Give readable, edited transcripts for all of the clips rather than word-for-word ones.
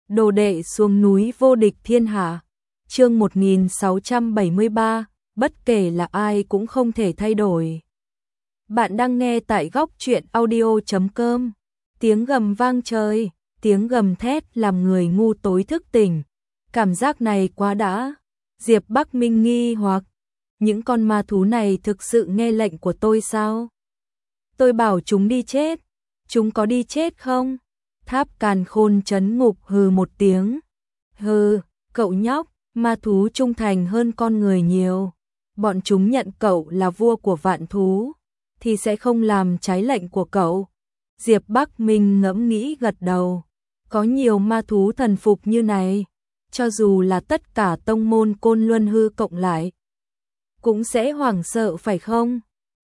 Đồ đệ xuống núi vô địch thiên hạ. Chương 1673, bất kể là ai cũng không thể thay đổi. Bạn đang nghe tại góc truyện audio.com. Tiếng gầm vang trời, tiếng gầm thét làm người ngu tối thức tỉnh. Cảm giác này quá đã. Diệp Bắc Minh nghi hoặc, những con ma thú này thực sự nghe lệnh của tôi sao? Tôi bảo chúng đi chết, chúng có đi chết không? Tháp Càn Khôn trấn ngục hừ một tiếng. Hừ, cậu nhóc, ma thú trung thành hơn con người nhiều. Bọn chúng nhận cậu là vua của vạn thú, thì sẽ không làm trái lệnh của cậu. Diệp Bắc Minh ngẫm nghĩ gật đầu. Có nhiều ma thú thần phục như này, cho dù là tất cả tông môn Côn Luân Hư cộng lại, cũng sẽ hoảng sợ phải không?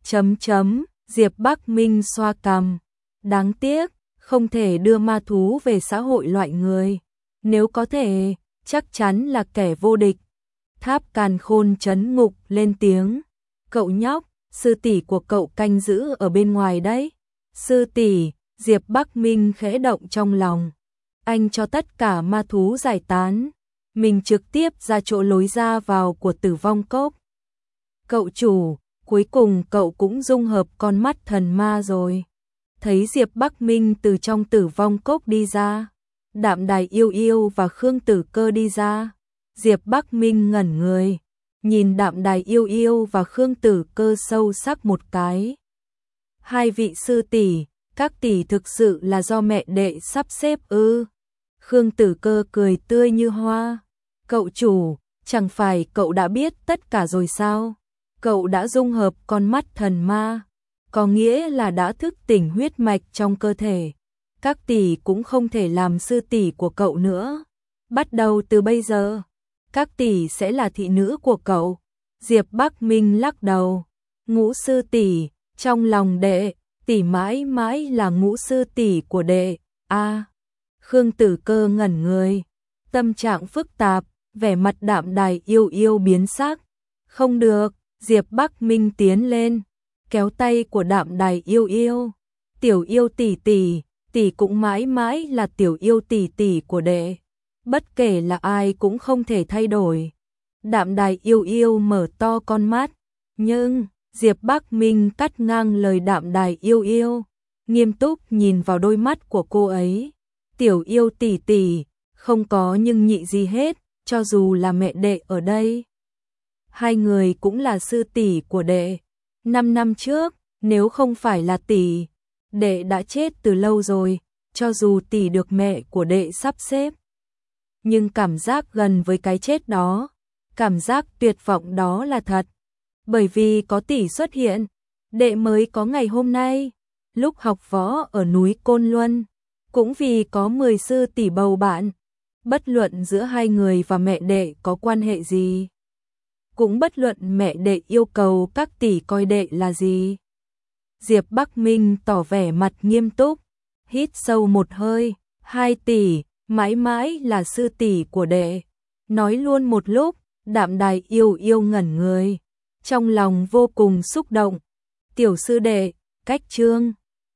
Diệp Bắc Minh xoa cằm. Đáng tiếc, không thể đưa ma thú về xã hội loại người. Nếu có thể, chắc chắn là kẻ vô địch. Tháp Càn Khôn trấn ngục lên tiếng. Cậu nhóc, sư tỷ của cậu canh giữ ở bên ngoài đấy. Sư tỷ, Diệp Bắc Minh khẽ động trong lòng. Anh cho tất cả ma thú giải tán. Mình trực tiếp ra chỗ lối ra vào của Tử Vong Cốc. Cậu chủ, cuối cùng cậu cũng dung hợp con mắt thần ma rồi. Thấy Diệp Bắc Minh từ trong Tử Vong Cốc đi ra, Đạm Đài Yêu Yêu và Khương Tử Cơ đi ra. Diệp Bắc Minh ngẩn người, nhìn Đạm Đài Yêu Yêu và Khương Tử Cơ sâu sắc một cái. Hai vị sư tỷ, các tỷ thực sự là do mẹ đệ sắp xếp ư? Khương Tử Cơ cười tươi như hoa. Cậu chủ, chẳng phải cậu đã biết tất cả rồi sao? Cậu đã dung hợp con mắt thần ma, có nghĩa là đã thức tỉnh huyết mạch trong cơ thể. Các tỷ cũng không thể làm sư tỷ của cậu nữa. Bắt đầu từ bây giờ, các tỷ sẽ là thị nữ của cậu. Diệp Bắc Minh lắc đầu. Ngũ sư tỷ, trong lòng đệ, tỷ mãi mãi là ngũ sư tỷ của đệ. Khương Tử Cơ ngẩn người, tâm trạng phức tạp, vẻ mặt Đạm Đài Yêu Yêu biến sắc. Không được, Diệp Bắc Minh tiến lên, kéo tay của Đạm Đài Yêu Yêu. Tiểu Yêu tỷ tỷ, tỷ cũng mãi mãi là Tiểu Yêu tỷ tỷ của đệ. Bất kể là ai cũng không thể thay đổi. Đạm Đài Yêu Yêu mở to con mắt, nhưng Diệp Bắc Minh cắt ngang lời Đạm Đài Yêu Yêu, nghiêm túc nhìn vào đôi mắt của cô ấy. Tiểu Yêu tỷ tỷ, không có nhưng nhị gì hết, cho dù là mẹ đệ ở đây. Hai người cũng là sư tỷ của đệ. 5 năm trước, nếu không phải là tỷ, đệ đã chết từ lâu rồi, cho dù tỷ được mẹ của đệ sắp xếp. Nhưng cảm giác gần với cái chết đó, cảm giác tuyệt vọng đó là thật. Bởi vì có tỷ xuất hiện, đệ mới có ngày hôm nay. Lúc học võ ở núi Côn Luân, cũng vì có 10 sư tỷ bầu bạn. Bất luận giữa hai người và mẹ đệ có quan hệ gì, cũng bất luận mẹ đệ yêu cầu các tỷ coi đệ là gì. Diệp Bắc Minh tỏ vẻ mặt nghiêm túc, hít sâu một hơi. 2 tỷ, mãi mãi là sư tỷ của đệ. Nói luôn một lúc, Đạm Đài Yêu Yêu ngẩn người, trong lòng vô cùng xúc động. Tiểu sư đệ, cách chương